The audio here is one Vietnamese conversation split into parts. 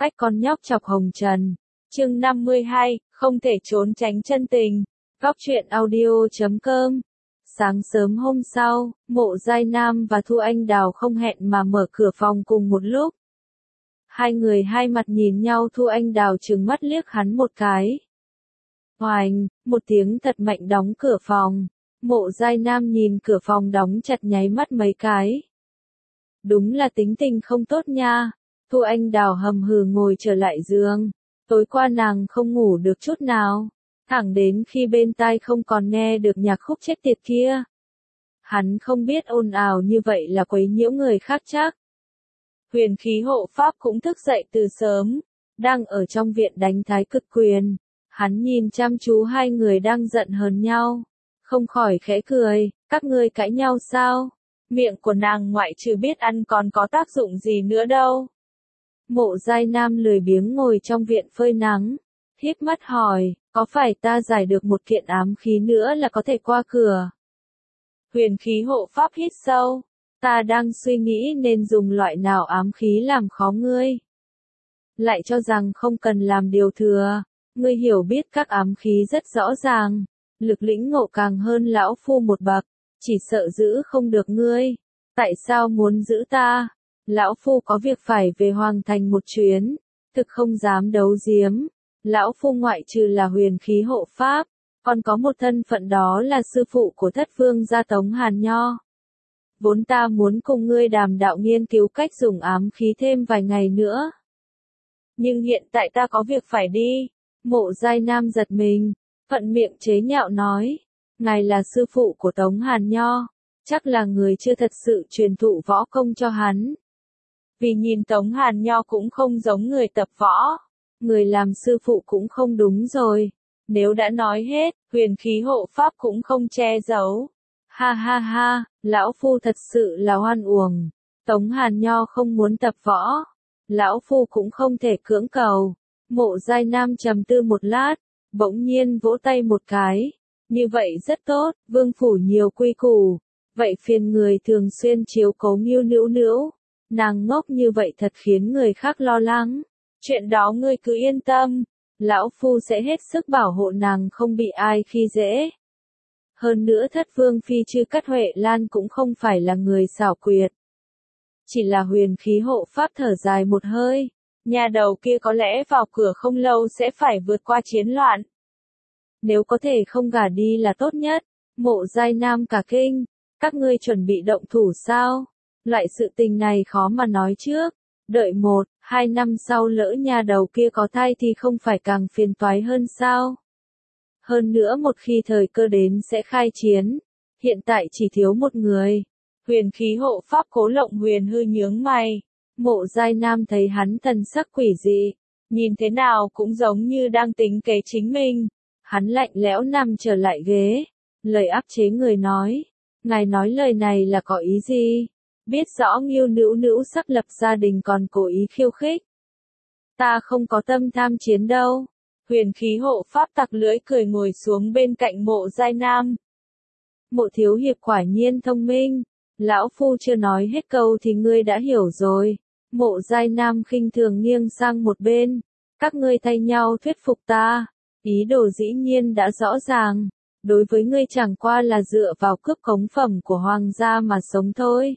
Cách con nhóc chọc hồng trần. Chương 52, không thể trốn tránh chân tình. Góc truyện audio.com. Sáng sớm hôm sau, Mộ Giai Nam và Thu Anh Đào không hẹn mà mở cửa phòng cùng một lúc. Hai người hai mặt nhìn nhau, Thu Anh Đào trừng mắt liếc hắn một cái. Oành, một tiếng thật mạnh đóng cửa phòng. Mộ Giai Nam nhìn cửa phòng đóng chặt nháy mắt mấy cái. Đúng là tính tình không tốt nha. Thu Anh Đào hầm hừ ngồi trở lại giường. Tối qua nàng không ngủ được chút nào. Thẳng đến khi bên tai không còn nghe được nhạc khúc chết tiệt kia. Hắn không biết ồn ào như vậy là quấy nhiễu người khác chắc. Huyền khí hộ pháp cũng thức dậy từ sớm. Đang ở trong viện đánh thái cực quyền. Hắn nhìn chăm chú hai người đang giận hờn nhau. Không khỏi khẽ cười, các ngươi cãi nhau sao? Miệng của nàng ngoại trừ biết ăn còn có tác dụng gì nữa đâu. Mộ Giai Nam lười biếng ngồi trong viện phơi nắng. Híp mắt hỏi, có phải ta giải được một kiện ám khí nữa là có thể qua cửa? Huyền khí hộ pháp hít sâu. Ta đang suy nghĩ nên dùng loại nào ám khí làm khó ngươi. Lại cho rằng không cần làm điều thừa. Ngươi hiểu biết các ám khí rất rõ ràng. Lực lĩnh ngộ càng hơn lão phu một bậc. Chỉ sợ giữ không được ngươi. Tại sao muốn giữ ta? Lão phu có việc phải về Hoàng Thành một chuyến. Thực không dám đấu giếm. Lão phu ngoại trừ là huyền khí hộ pháp. Còn có một thân phận đó là sư phụ của thất vương gia Tống Hàn Nho. Vốn ta muốn cùng ngươi đàm đạo nghiên cứu cách dùng ám khí thêm vài ngày nữa. Nhưng hiện tại ta có việc phải đi. Mộ Giai Nam giật mình. Thuận miệng chế nhạo nói. Ngài là sư phụ của Tống Hàn Nho. Chắc là người chưa thật sự truyền thụ võ công cho hắn. Vì nhìn Tống Hàn Nho cũng không giống người tập võ. Người làm sư phụ cũng không đúng rồi. Nếu đã nói hết, huyền khí hộ pháp cũng không che giấu. Ha ha ha, lão phu thật sự là oan uổng. Tống Hàn Nho không muốn tập võ. Lão phu cũng không thể cưỡng cầu. Mộ Giai Nam trầm tư một lát, bỗng nhiên vỗ tay một cái. Như vậy rất tốt, vương phủ nhiều quy củ. Vậy phiền người thường xuyên chiếu cố Ngưu Nữu Nữu. Nàng ngốc như vậy thật khiến người khác lo lắng. Chuyện đó ngươi cứ yên tâm. Lão phu sẽ hết sức bảo hộ nàng không bị ai khi dễ. Hơn nữa thất vương phi Chư Cát Huệ Lan cũng không phải là người xảo quyệt. Chỉ là huyền khí hộ pháp thở dài một hơi. Nhà đầu kia có lẽ vào cửa không lâu sẽ phải vượt qua chiến loạn. Nếu có thể không gả đi là tốt nhất. Mộ Giai Nam cả kinh. Các ngươi chuẩn bị động thủ sao? Loại sự tình này khó mà nói trước. Đợi 1-2 năm sau lỡ nhà đầu kia có thai thì không phải càng phiền toái hơn sao? Hơn nữa một khi thời cơ đến sẽ khai chiến. Hiện tại chỉ thiếu một người. Huyền khí hộ pháp Cố Lộng Huyền hư nhướng mày. Mộ Giai Nam thấy hắn thần sắc quỷ dị. Nhìn thế nào cũng giống như đang tính kế chính mình. Hắn lạnh lẽo nằm trở lại ghế. Lời áp chế người nói. Ngài nói lời này là có ý gì? Biết rõ Ngưu Nữu Nữu sắp lập gia đình còn cố ý khiêu khích. Ta không có tâm tham chiến đâu. Huyền khí hộ pháp tặc lưỡi cười ngồi xuống bên cạnh Mộ Giai Nam. Mộ thiếu hiệp quả nhiên thông minh. Lão phu chưa nói hết câu thì ngươi đã hiểu rồi. Mộ Giai Nam khinh thường nghiêng sang một bên. Các ngươi thay nhau thuyết phục ta. Ý đồ dĩ nhiên đã rõ ràng. Đối với ngươi chẳng qua là dựa vào cướp cống phẩm của hoàng gia mà sống thôi.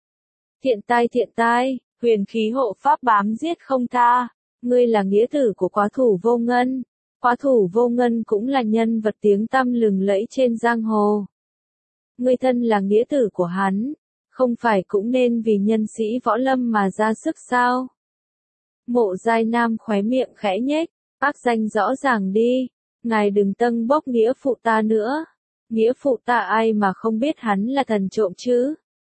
Thiện tai, huyền khí hộ pháp bám giết không tha. Ngươi là nghĩa tử của quá thủ Vô Ngân. Quá thủ Vô Ngân cũng là nhân vật tiếng tăm lừng lẫy trên giang hồ. Ngươi thân là nghĩa tử của hắn. Không phải cũng nên vì nhân sĩ võ lâm mà ra sức sao? Mộ Giai Nam khóe miệng khẽ nhếch. Ác danh rõ ràng đi. Ngài đừng tâng bốc nghĩa phụ ta nữa. Nghĩa phụ ta ai mà không biết hắn là thần trộm chứ?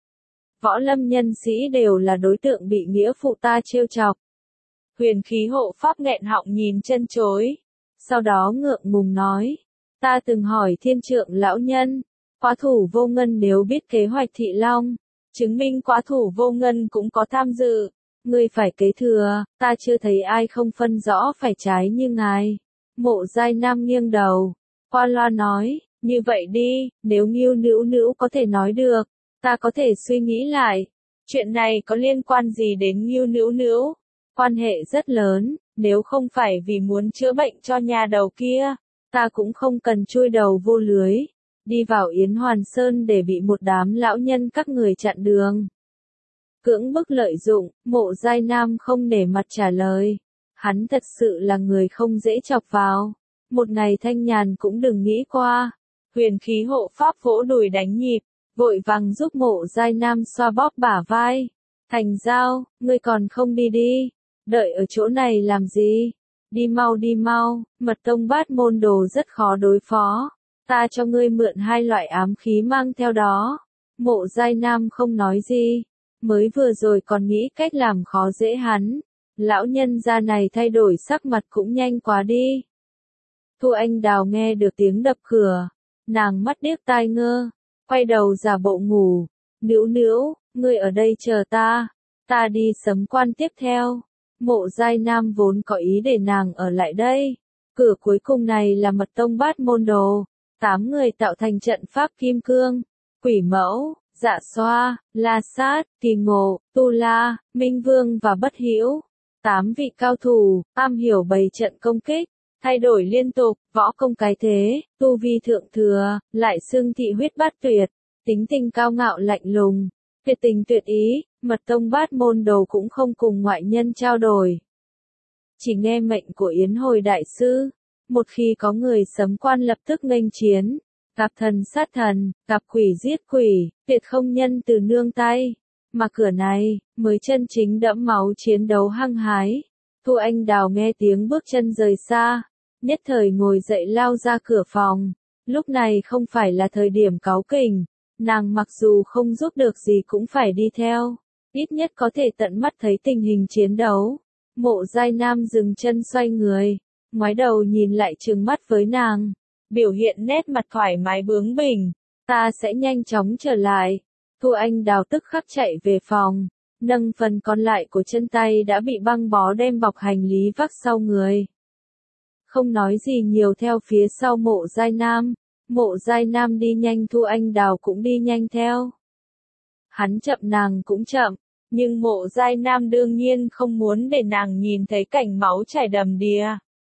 Võ lâm nhân sĩ đều là đối tượng bị nghĩa phụ ta trêu chọc. Huyền khí hộ pháp nghẹn họng nhìn chân chối. Sau đó ngượng ngùng nói. Ta từng hỏi Thiên Trượng lão nhân. Quá thủ Vô Ngân nếu biết kế hoạch Thị Long. Chứng minh quá thủ Vô Ngân cũng có tham dự. Ngươi phải kế thừa. Ta chưa thấy ai không phân rõ phải trái như ngài. Mộ Giai Nam nghiêng đầu. Qua loa nói. Như vậy đi. Nếu Ngưu Nữu Nữu có thể nói được. Ta có thể suy nghĩ lại. Chuyện này có liên quan gì đến Ngưu Nữu Nữu? quan hệ rất lớn, nếu không phải vì muốn chữa bệnh cho nhà đầu kia, ta cũng không cần chui đầu vô lưới, đi vào Yến Hoàn Sơn để bị một đám lão nhân các người chặn đường. Cưỡng bức lợi dụng, Mộ Giai Nam không nể mặt trả lời. Hắn thật sự là người không dễ chọc vào. Một ngày thanh nhàn cũng đừng nghĩ qua. Huyền khí hộ pháp vỗ đùi đánh nhịp, vội vàng giúp Mộ Giai Nam xoa bóp bả vai. Thành Giao, ngươi còn không đi đi. Đợi ở chỗ này làm gì? Đi mau, Mật tông Bát Môn Đồ rất khó đối phó. Ta cho ngươi mượn 2 loại ám khí mang theo đó. Mộ Giai Nam không nói gì. Mới vừa rồi còn nghĩ cách làm khó dễ hắn. Lão nhân gia này thay đổi sắc mặt cũng nhanh quá đi. Thu Anh Đào nghe được tiếng đập cửa. Nàng mắt điếc tai ngơ. Quay đầu giả bộ ngủ. Nữu nữu, ngươi ở đây chờ ta. Ta đi sấm quan tiếp theo. Mộ Giai Nam vốn có ý để nàng ở lại đây. Cửa cuối cùng này là Mật tông Bát Môn Đồ. 8 người tạo thành trận pháp kim cương. Quỷ Mẫu, Dạ Xoa, La Sát, Kỳ Ngộ, Tu La, Minh Vương và Bất Hữu. 8 vị cao thủ, am hiểu bày trận công kích, thay đổi liên tục, võ công cái thế, tu vi thượng thừa, lại xưng thị huyết bát tuyệt, tính tình cao ngạo lạnh lùng, tuyệt tình tuyệt ý, Mật tông Bát Môn Đồ cũng không cùng ngoại nhân trao đổi. Chỉ nghe mệnh của Yến Hồi đại sư, một khi có người sấm quan lập tức nghênh chiến. Gặp thần sát thần, gặp quỷ giết quỷ, tuyệt không nhân từ nương tay. Mà cửa này, mới chân chính đẫm máu chiến đấu hăng hái. Thu Anh Đào nghe tiếng bước chân rời xa, nhất thời ngồi dậy lao ra cửa phòng. Lúc này không phải là thời điểm cáu kỉnh, nàng mặc dù không giúp được gì cũng phải đi theo, ít nhất có thể tận mắt thấy tình hình chiến đấu. Mộ Giai Nam dừng chân xoay người, ngoái đầu nhìn lại trừng mắt với nàng. Biểu hiện nét mặt thoải mái bướng bỉnh, ta sẽ nhanh chóng trở lại. Thu Anh Đào tức khắc chạy về phòng, nâng phần còn lại của chân tay đã bị băng bó đem bọc hành lý vác sau người. Không nói gì nhiều theo phía sau Mộ Giai Nam, Mộ Giai Nam đi nhanh Thu Anh Đào cũng đi nhanh theo. Hắn chậm nàng cũng chậm, nhưng Mộ Giai Nam đương nhiên không muốn để nàng nhìn thấy cảnh máu chảy đầm đìa.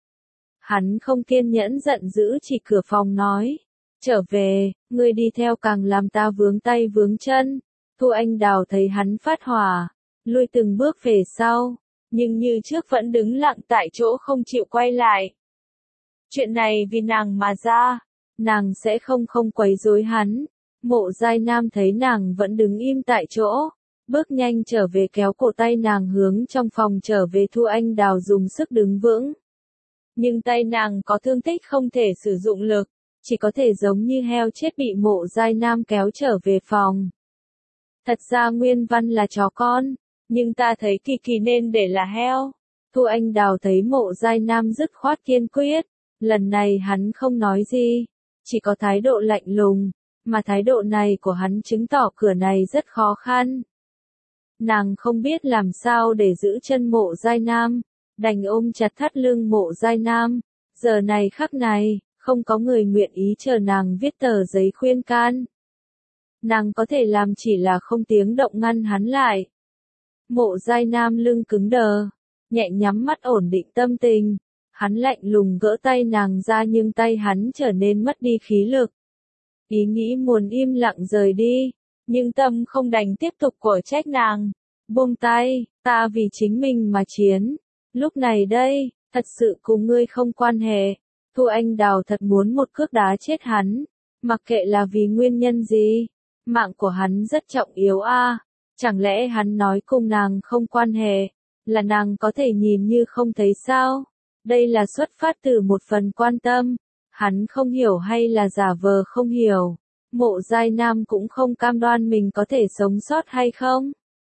Hắn không kiên nhẫn giận dữ chỉ cửa phòng nói. Trở về, ngươi đi theo càng làm ta vướng tay vướng chân. Thu Anh Đào thấy hắn phát hỏa, lui từng bước về sau, nhưng như trước vẫn đứng lặng tại chỗ không chịu quay lại. Chuyện này vì nàng mà ra, nàng sẽ không quấy rối hắn. Mộ Giai Nam thấy nàng vẫn đứng im tại chỗ, bước nhanh trở về kéo cổ tay nàng hướng trong phòng trở về. Thu Anh Đào dùng sức đứng vững. Nhưng tay nàng có thương tích không thể sử dụng lực, chỉ có thể giống như heo chết bị Mộ Giai Nam kéo trở về phòng. Thật ra nguyên văn là chó con, nhưng ta thấy Kỳ Kỳ nên để là heo. Thu Anh Đào thấy Mộ Giai Nam dứt khoát kiên quyết, lần này hắn không nói gì, chỉ có thái độ lạnh lùng, mà thái độ này của hắn chứng tỏ cửa này rất khó khăn. Nàng không biết làm sao để giữ chân Mộ Giai Nam, đành ôm chặt thắt lưng Mộ Giai Nam. Giờ này khắc này, không có người nguyện ý chờ nàng viết tờ giấy khuyên can. Nàng có thể làm chỉ là không tiếng động ngăn hắn lại. Mộ Giai Nam lưng cứng đờ, nhẹ nhắm mắt ổn định tâm tình. Hắn lạnh lùng gỡ tay nàng ra nhưng tay hắn trở nên mất đi khí lực. Ý nghĩ muốn im lặng rời đi, nhưng tâm không đành tiếp tục quở trách nàng. Buông tay, ta vì chính mình mà chiến. Lúc này đây, thật sự cùng ngươi không quan hệ. Thu Anh Đào thật muốn một cước đá chết hắn, mặc kệ là vì nguyên nhân gì. Mạng của hắn rất trọng yếu a. Chẳng lẽ hắn nói cùng nàng không quan hệ, là nàng có thể nhìn như không thấy sao? Đây là xuất phát từ một phần quan tâm, hắn không hiểu hay là giả vờ không hiểu. Mộ Giai Nam cũng không cam đoan mình có thể sống sót hay không.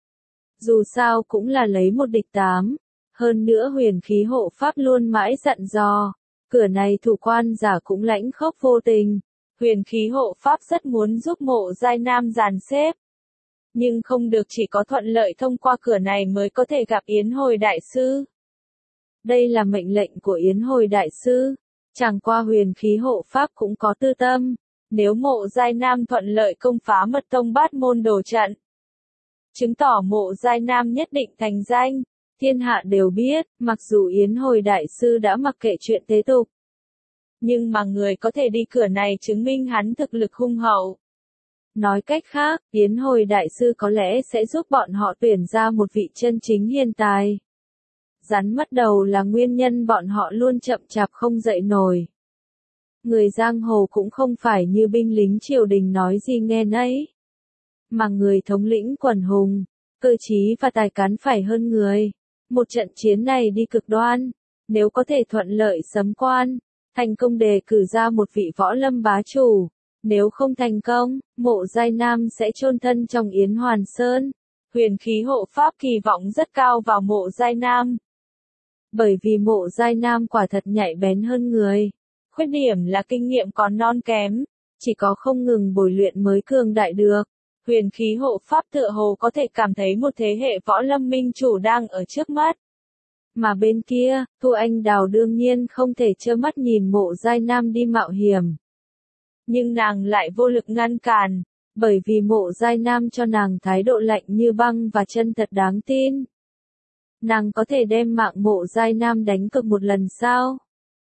Dù sao cũng là lấy một địch 8. Hơn nữa huyền khí hộ pháp luôn mãi dặn dò, cửa này thủ quan giả cũng lãnh khốc vô tình. Huyền khí hộ pháp rất muốn giúp Mộ Giai Nam dàn xếp, nhưng không được, chỉ có thuận lợi thông qua cửa này mới có thể gặp Yến Hồi đại sư. Đây là mệnh lệnh của Yến Hồi đại sư, chẳng qua huyền khí hộ pháp cũng có tư tâm, nếu Mộ Giai Nam thuận lợi công phá Mật tông Bát Môn Đồ trận, chứng tỏ Mộ Giai Nam nhất định thành danh, Thiên hạ đều biết, mặc dù Yến Hồi Đại Sư đã mặc kệ chuyện thế tục. Nhưng mà người có thể đi cửa này chứng minh hắn thực lực hung hậu. Nói cách khác, Yến Hồi Đại Sư có lẽ sẽ giúp bọn họ tuyển ra một vị chân chính hiền tài. Rắn mất đầu là nguyên nhân bọn họ luôn chậm chạp không dậy nổi. Người giang hồ cũng không phải như binh lính triều đình nói gì nghe nấy. Mà người thống lĩnh quần hùng, cơ trí và tài cán phải hơn người. Một trận chiến này đi cực đoan, nếu có thể thuận lợi sấm quan, thành công đề cử ra một vị võ lâm bá chủ. Nếu không thành công, Mộ Giai Nam sẽ chôn thân trong Yến Hoàn Sơn. Huyền khí hộ pháp kỳ vọng rất cao vào Mộ Giai Nam. Bởi vì Mộ Giai Nam quả thật nhạy bén hơn người. Khuyết điểm là kinh nghiệm còn non kém, chỉ có không ngừng bồi luyện mới cường đại được. Huyền khí hộ pháp tựa hồ có thể cảm thấy một thế hệ võ lâm minh chủ đang ở trước mắt. Mà bên kia, Thu Anh Đào đương nhiên không thể trơ mắt nhìn Mộ Giai Nam đi mạo hiểm. Nhưng nàng lại vô lực ngăn cản, bởi vì Mộ Giai Nam cho nàng thái độ lạnh như băng và chân thật đáng tin. Nàng có thể đem mạng Mộ Giai Nam đánh cược một lần sao?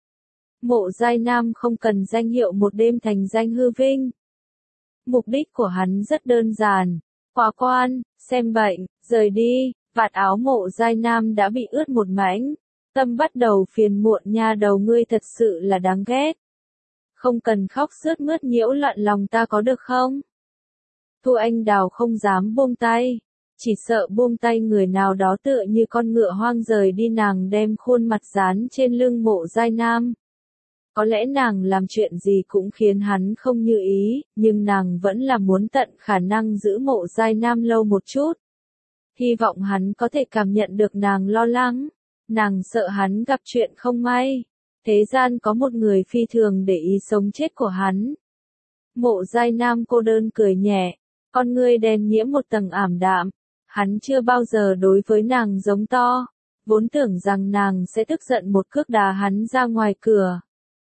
Mộ Giai Nam không cần danh hiệu một đêm thành danh hư vinh. Mục đích của hắn rất đơn giản, qua quan, xem bệnh, rời đi, vạt áo Mộ Giai Nam đã bị ướt một mảnh. Tâm bắt đầu phiền muộn, nha đầu ngươi thật sự là đáng ghét. Không cần khóc sướt mướt nhiễu loạn lòng ta có được không? Thu Anh Đào không dám buông tay, chỉ sợ buông tay người nào đó tựa như con ngựa hoang rời đi, nàng đem khuôn mặt dán trên lưng Mộ Giai Nam. Có lẽ nàng làm chuyện gì cũng khiến hắn không như ý, nhưng nàng vẫn là muốn tận khả năng giữ Mộ Giai Nam lâu một chút. Hy vọng hắn có thể cảm nhận được nàng lo lắng, nàng sợ hắn gặp chuyện không may. Thế gian có một người phi thường để ý sống chết của hắn. Mộ Giai Nam cô đơn cười nhẹ, con ngươi đen nhiễm một tầng ảm đạm. Hắn chưa bao giờ đối với nàng giống to, vốn tưởng rằng nàng sẽ tức giận một cước đá hắn ra ngoài cửa.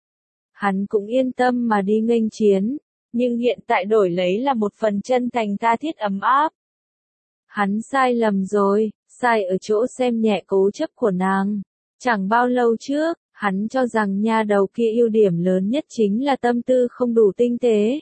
Hắn cũng yên tâm mà đi nghênh chiến, nhưng hiện tại đổi lấy là một phần chân thành tha thiết ấm áp. Hắn sai lầm rồi, sai ở chỗ xem nhẹ cố chấp của nàng. Chẳng bao lâu trước, hắn cho rằng nha đầu kia ưu điểm lớn nhất chính là tâm tư không đủ tinh tế.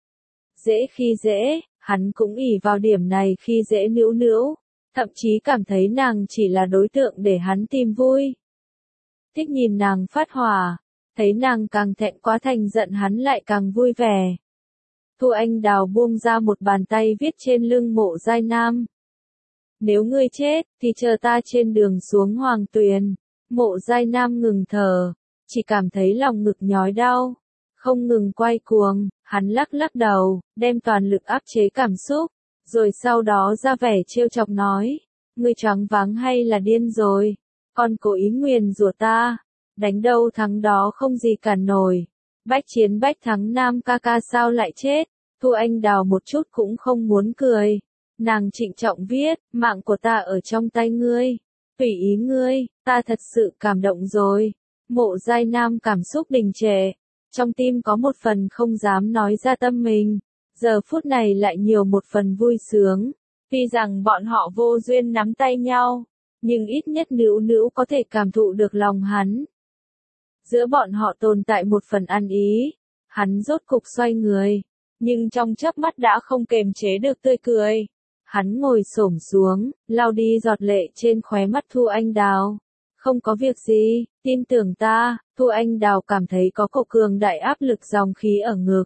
Dễ khi dễ, hắn cũng ỷ vào điểm này khi dễ nữu nữu, thậm chí cảm thấy nàng chỉ là đối tượng để hắn tìm vui. Thích nhìn nàng phát hỏa, thấy nàng càng thẹn quá thành giận hắn lại càng vui vẻ. Thu Anh Đào buông ra một bàn tay viết trên lưng Mộ Giai Nam. Nếu ngươi chết, thì chờ ta trên đường xuống Hoàng Tuyền. Mộ Giai Nam ngừng thở, chỉ cảm thấy lòng ngực nhói đau, không ngừng quay cuồng, hắn lắc lắc đầu, đem toàn lực áp chế cảm xúc, rồi sau đó ra vẻ trêu chọc nói, ngươi choáng váng hay là điên rồi, còn cố ý nguyền rủa ta, đánh đâu thắng đó không gì cản nổi, bách chiến bách thắng Nam ca ca sao lại chết. Thu Anh Đào một chút cũng không muốn cười, nàng trịnh trọng viết, mạng của ta ở trong tay ngươi. Tùy ý ngươi, ta thật sự cảm động rồi. Mộ Giai Nam cảm xúc đình trệ, trong tim có một phần không dám nói ra tâm mình, giờ phút này lại nhiều một phần vui sướng. Tuy rằng bọn họ vô duyên nắm tay nhau, nhưng ít nhất nữu nữu có thể cảm thụ được lòng hắn. Giữa bọn họ tồn tại một phần ăn ý, hắn rốt cục xoay người, nhưng trong chớp mắt đã không kềm chế được tươi cười. Hắn ngồi xổm xuống, lau đi giọt lệ trên khóe mắt Thu Anh Đào. Không có việc gì, tin tưởng ta. Thu Anh Đào cảm thấy có cổ cường đại áp lực dòng khí ở ngực.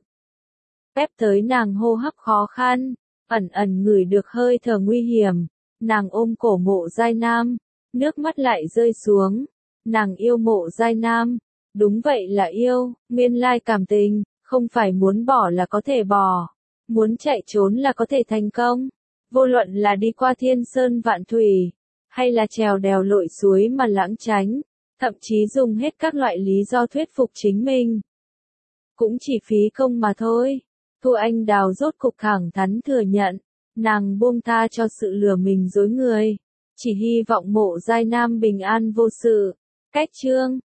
Ép tới nàng hô hấp khó khăn, ẩn ẩn ngửi được hơi thở nguy hiểm. Nàng ôm cổ Mộ Giai Nam, nước mắt lại rơi xuống. Nàng yêu Mộ Giai Nam, đúng vậy là yêu, nguyên lai cảm tình, không phải muốn bỏ là có thể bỏ, muốn chạy trốn là có thể thành công. Vô luận là đi qua thiên sơn vạn thủy, hay là trèo đèo lội suối mà lãng tránh, thậm chí dùng hết các loại lý do thuyết phục chính mình. Cũng chỉ phí công mà thôi. Thu Anh Đào rốt cục thẳng thắn thừa nhận, nàng buông tha cho sự lừa mình dối người, chỉ hy vọng Mộ Giai Nam bình an vô sự. Cách chương